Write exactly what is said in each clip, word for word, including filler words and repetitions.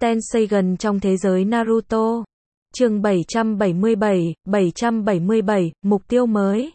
Ten Seigan trong thế giới Naruto. Chương bảy trăm bảy mươi bảy, bảy trăm bảy mươi bảy, mục tiêu mới.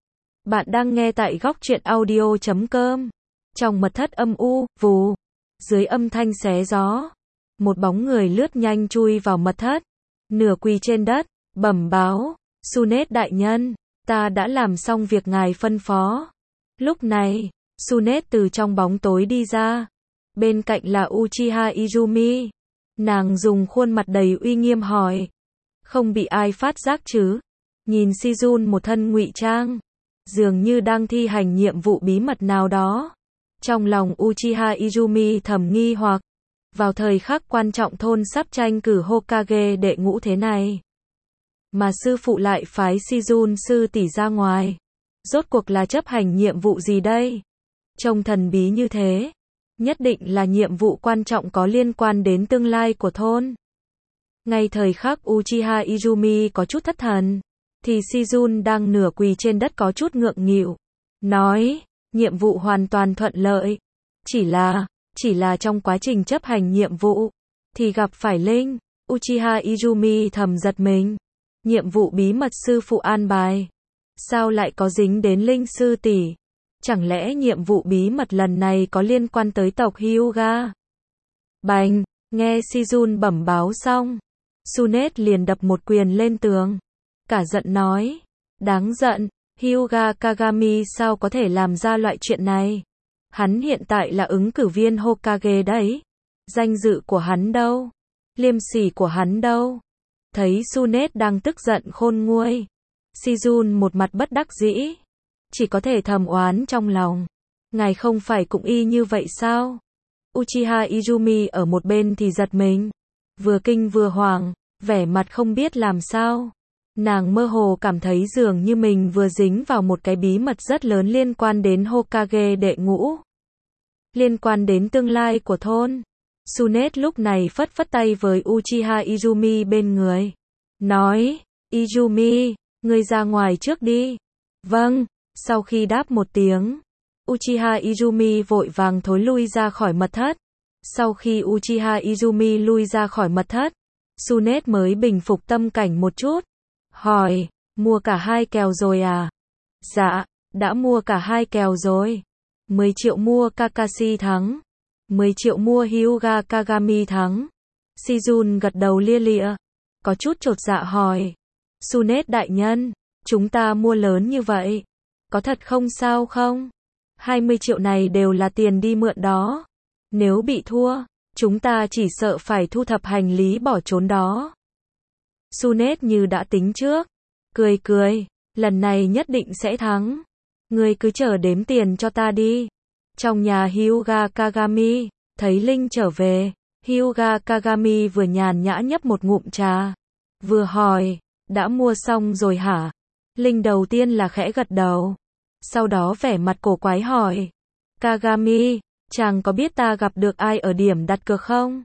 Bạn đang nghe tại góc truyện audio chấm com. Trong mật thất âm u, vù, dưới âm thanh xé gió, một bóng người lướt nhanh chui vào mật thất, nửa quỳ trên đất, bẩm báo, Tsunade đại nhân, ta đã làm xong việc ngài phân phó. Lúc này, Tsunade từ trong bóng tối đi ra, bên cạnh là Uchiha Izumi. Nàng dùng khuôn mặt đầy uy nghiêm hỏi, không bị ai phát giác chứ? Nhìn Shizun một thân ngụy trang, dường như đang thi hành nhiệm vụ bí mật nào đó. Trong lòng Uchiha Izumi thầm nghi hoặc, vào thời khắc quan trọng thôn sắp tranh cử Hokage đệ ngũ thế này, mà sư phụ lại phái Shizun sư tỷ ra ngoài. Rốt cuộc là chấp hành nhiệm vụ gì đây? Trông thần bí như thế, nhất định là nhiệm vụ quan trọng có liên quan đến tương lai của thôn. Ngay thời khắc Uchiha Izumi có chút thất thần, thì Shizun đang nửa quỳ trên đất có chút ngượng nghịu, nói, nhiệm vụ hoàn toàn thuận lợi. Chỉ là, chỉ là trong quá trình chấp hành nhiệm vụ, thì gặp phải Linh. Uchiha Izumi thầm giật mình. Nhiệm vụ bí mật sư phụ an bài, sao lại có dính đến Linh sư tỷ? Chẳng lẽ nhiệm vụ bí mật lần này có liên quan tới tộc Hyuga? Bành, nghe Shizun bẩm báo xong, Tsunade liền đập một quyền lên tường, cả giận nói, đáng giận, Hyuga Kagami sao có thể làm ra loại chuyện này? Hắn hiện tại là ứng cử viên Hokage đấy. Danh dự của hắn đâu? Liêm sỉ của hắn đâu? Thấy Tsunade đang tức giận khôn nguôi, Shizun một mặt bất đắc dĩ, chỉ có thể thầm oán trong lòng. Ngài không phải cũng y như vậy sao? Uchiha Izumi ở một bên thì giật mình, vừa kinh vừa hoảng, vẻ mặt không biết làm sao. Nàng mơ hồ cảm thấy dường như mình vừa dính vào một cái bí mật rất lớn liên quan đến Hokage đệ ngũ, liên quan đến tương lai của thôn. Tsunade lúc này phất phất tay với Uchiha Izumi bên người, nói, Izumi, ngươi ra ngoài trước đi. Vâng. Sau khi đáp một tiếng, Uchiha Izumi vội vàng thối lui ra khỏi mật thất. Sau khi Uchiha Izumi lui ra khỏi mật thất, Tsunade mới bình phục tâm cảnh một chút, hỏi, mua cả hai kèo rồi à? Dạ, đã mua cả hai kèo rồi. mười triệu mua Kakashi thắng, mười triệu mua Hyuga Kagami thắng. Shizun gật đầu lia lịa, có chút chột dạ hỏi, Tsunade đại nhân, chúng ta mua lớn như vậy, có thật không sao không? hai mươi triệu này đều là tiền đi mượn đó. Nếu bị thua, chúng ta chỉ sợ phải thu thập hành lý bỏ trốn đó. Tsunade như đã tính trước, cười cười, lần này nhất định sẽ thắng. Ngươi cứ chờ đếm tiền cho ta đi. Trong nhà Hyuga Kagami, thấy Linh trở về, Hyuga Kagami vừa nhàn nhã nhấp một ngụm trà, vừa hỏi, đã mua xong rồi hả? Linh đầu tiên là khẽ gật đầu, sau đó vẻ mặt cổ quái hỏi, Kagami, chàng có biết ta gặp được ai ở điểm đặt cược không?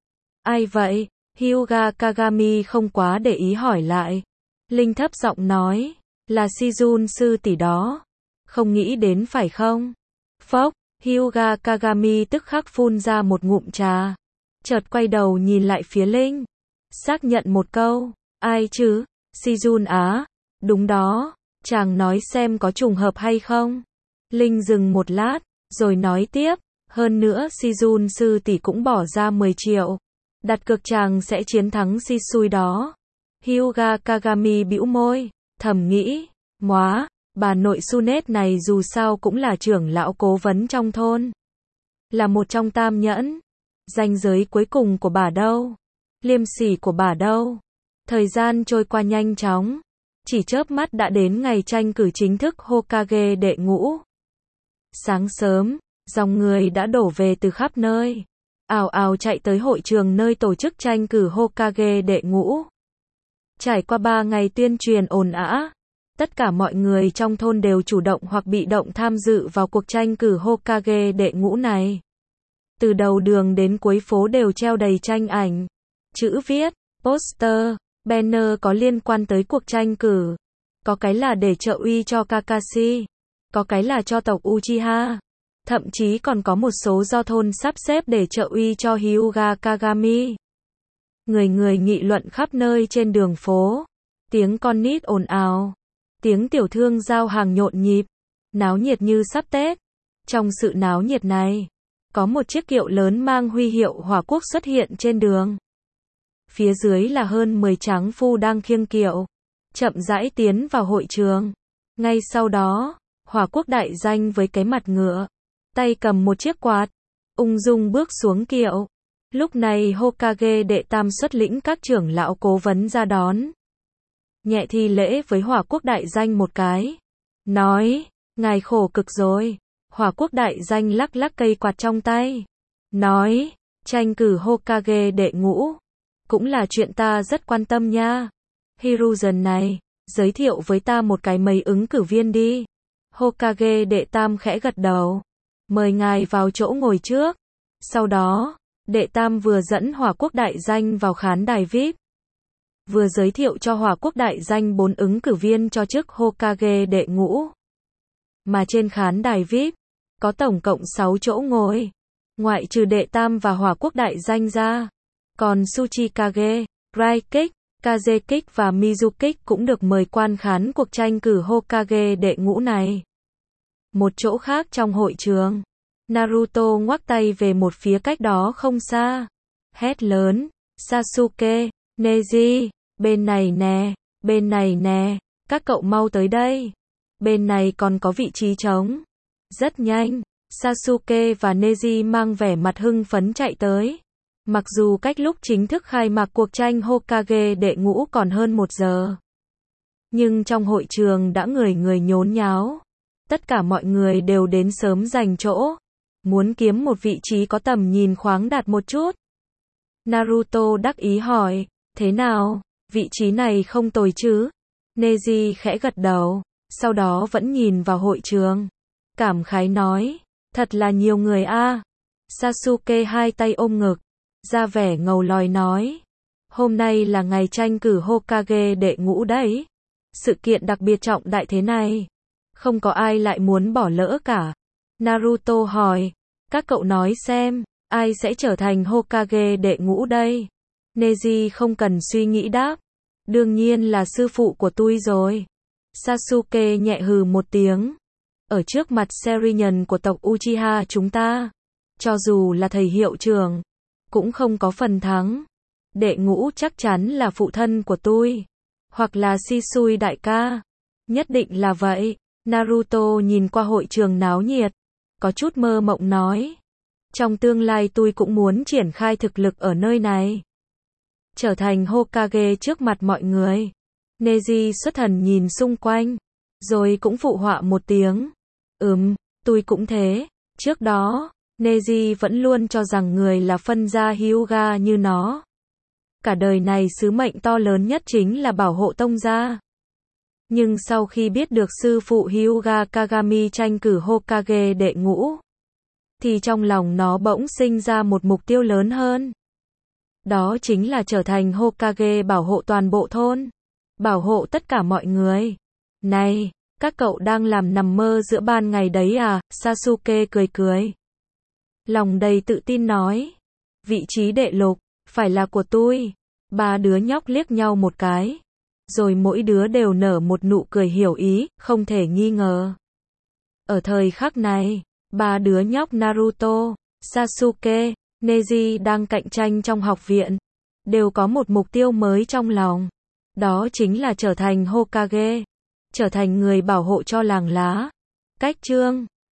Ai vậy? Hyuga Kagami không quá để ý hỏi lại. Linh thấp giọng nói, là Shizun sư tỷ đó. Không nghĩ đến phải không? Phốc, Hyuga Kagami tức khắc phun ra một ngụm trà, chợt quay đầu nhìn lại phía Linh, xác nhận một câu, ai chứ? Shizun á? Đúng đó, chàng nói xem có trùng hợp hay không? Linh dừng một lát, rồi nói tiếp, hơn nữa Shizun sư tỷ cũng bỏ ra mười triệu, đặt cược chàng sẽ chiến thắng Shisui đó. Hyuga Kagami bĩu môi, thầm nghĩ, móa, bà nội Tsunade này dù sao cũng là trưởng lão cố vấn trong thôn, là một trong tam nhẫn. Ranh giới cuối cùng của bà đâu? Liêm sỉ của bà đâu? Thời gian trôi qua nhanh chóng, chỉ chớp mắt đã đến ngày tranh cử chính thức Hokage đệ ngũ. Sáng sớm, dòng người đã đổ về từ khắp nơi, ào ào chạy tới hội trường nơi tổ chức tranh cử Hokage đệ ngũ. Trải qua ba ngày tuyên truyền ồn ào, tất cả mọi người trong thôn đều chủ động hoặc bị động tham dự vào cuộc tranh cử Hokage đệ ngũ này. Từ đầu đường đến cuối phố đều treo đầy tranh ảnh, chữ viết, poster, banner có liên quan tới cuộc tranh cử. Có cái là để trợ uy cho Kakashi, có cái là cho tộc Uchiha, Thậm chí còn có một số do thôn sắp xếp để trợ uy cho Hyuga Kagami. Người người nghị luận khắp nơi trên đường phố. Tiếng con nít ồn ào. Tiếng tiểu thương giao hàng nhộn nhịp. Náo nhiệt như sắp Tết. Trong sự náo nhiệt này, có một chiếc kiệu lớn mang huy hiệu Hỏa Quốc xuất hiện trên đường. Phía dưới là hơn mười tráng phu đang khiêng kiệu, chậm rãi tiến vào hội trường. Ngay sau đó, Hỏa Quốc đại danh với cái mặt ngựa, tay cầm một chiếc quạt, ung dung bước xuống kiệu. Lúc này Hokage đệ tam xuất lĩnh các trưởng lão cố vấn ra đón. Nhẹ thi lễ với Hỏa Quốc đại danh một cái. Nói, ngài khổ cực rồi. Hỏa Quốc đại danh lắc lắc cây quạt trong tay. Nói, tranh cử Hokage đệ ngũ. Cũng là chuyện ta rất quan tâm nha. Hiruzen này, giới thiệu với ta một cái mấy ứng cử viên đi. Hokage đệ tam khẽ gật đầu. Mời ngài vào chỗ ngồi trước. Sau đó, đệ tam vừa dẫn Hỏa Quốc đại danh vào khán đài vi ai pi. Vừa giới thiệu cho Hỏa Quốc đại danh bốn ứng cử viên cho chức Hokage đệ ngũ. Mà trên khán đài vi ai pi, có tổng cộng sáu chỗ ngồi. Ngoại trừ đệ tam và Hỏa Quốc đại danh ra. Còn Tsuchikage, Raikik, Kazekik và Mizukik cũng được mời quan khán cuộc tranh cử Hokage đệ ngũ này. Một chỗ khác trong hội trường, Naruto ngoắc tay về một phía cách đó không xa. Hét lớn, Sasuke, Neji, bên này nè, bên này nè, các cậu mau tới đây. Bên này còn có vị trí trống. Rất nhanh, Sasuke và Neji mang vẻ mặt hưng phấn chạy tới. Mặc dù cách lúc chính thức khai mạc cuộc tranh Hokage đệ ngũ còn hơn một giờ. Nhưng trong hội trường đã người người nhốn nháo. Tất cả mọi người đều đến sớm giành chỗ. Muốn kiếm một vị trí có tầm nhìn khoáng đạt một chút. Naruto đắc ý hỏi, thế nào, vị trí này không tồi chứ? Neji khẽ gật đầu, sau đó vẫn nhìn vào hội trường. Cảm khái nói, thật là nhiều người a. Sasuke hai tay ôm ngực, ra vẻ ngầu lòi nói, hôm nay là ngày tranh cử Hokage đệ ngũ đấy. Sự kiện đặc biệt trọng đại thế này, không có ai lại muốn bỏ lỡ cả. Naruto hỏi, các cậu nói xem, ai sẽ trở thành Hokage đệ ngũ đây? Neji không cần suy nghĩ đáp, đương nhiên là sư phụ của tôi rồi. Sasuke nhẹ hừ một tiếng. Ở trước mặt Sharingan của tộc Uchiha chúng ta, cho dù là thầy hiệu trưởng, cũng không có phần thắng. Đệ ngũ chắc chắn là phụ thân của tôi, hoặc là Shisui đại ca. Nhất định là vậy. Naruto nhìn qua hội trường náo nhiệt, có chút mơ mộng nói, trong tương lai tôi cũng muốn triển khai thực lực ở nơi này, trở thành Hokage trước mặt mọi người. Neji xuất thần nhìn xung quanh, rồi cũng phụ họa một tiếng. Ừm, tôi cũng thế. Trước đó, Neji vẫn luôn cho rằng người là phân gia Hyuga như nó. Cả đời này sứ mệnh to lớn nhất chính là bảo hộ tông gia. Nhưng sau khi biết được sư phụ Hyuga Kagami tranh cử Hokage đệ ngũ, thì trong lòng nó bỗng sinh ra một mục tiêu lớn hơn. Đó chính là trở thành Hokage bảo hộ toàn bộ thôn, bảo hộ tất cả mọi người. Này, các cậu đang làm nằm mơ giữa ban ngày đấy à? Sasuke cười cười, lòng đầy tự tin nói, vị trí đệ lục, phải là của tôi. Ba đứa nhóc liếc nhau một cái, rồi mỗi đứa đều nở một nụ cười hiểu ý, không thể nghi ngờ. Ở thời khắc này, ba đứa nhóc Naruto, Sasuke, Neji đang cạnh tranh trong học viện, đều có một mục tiêu mới trong lòng. Đó chính là trở thành Hokage, trở thành người bảo hộ cho làng lá. Cách chương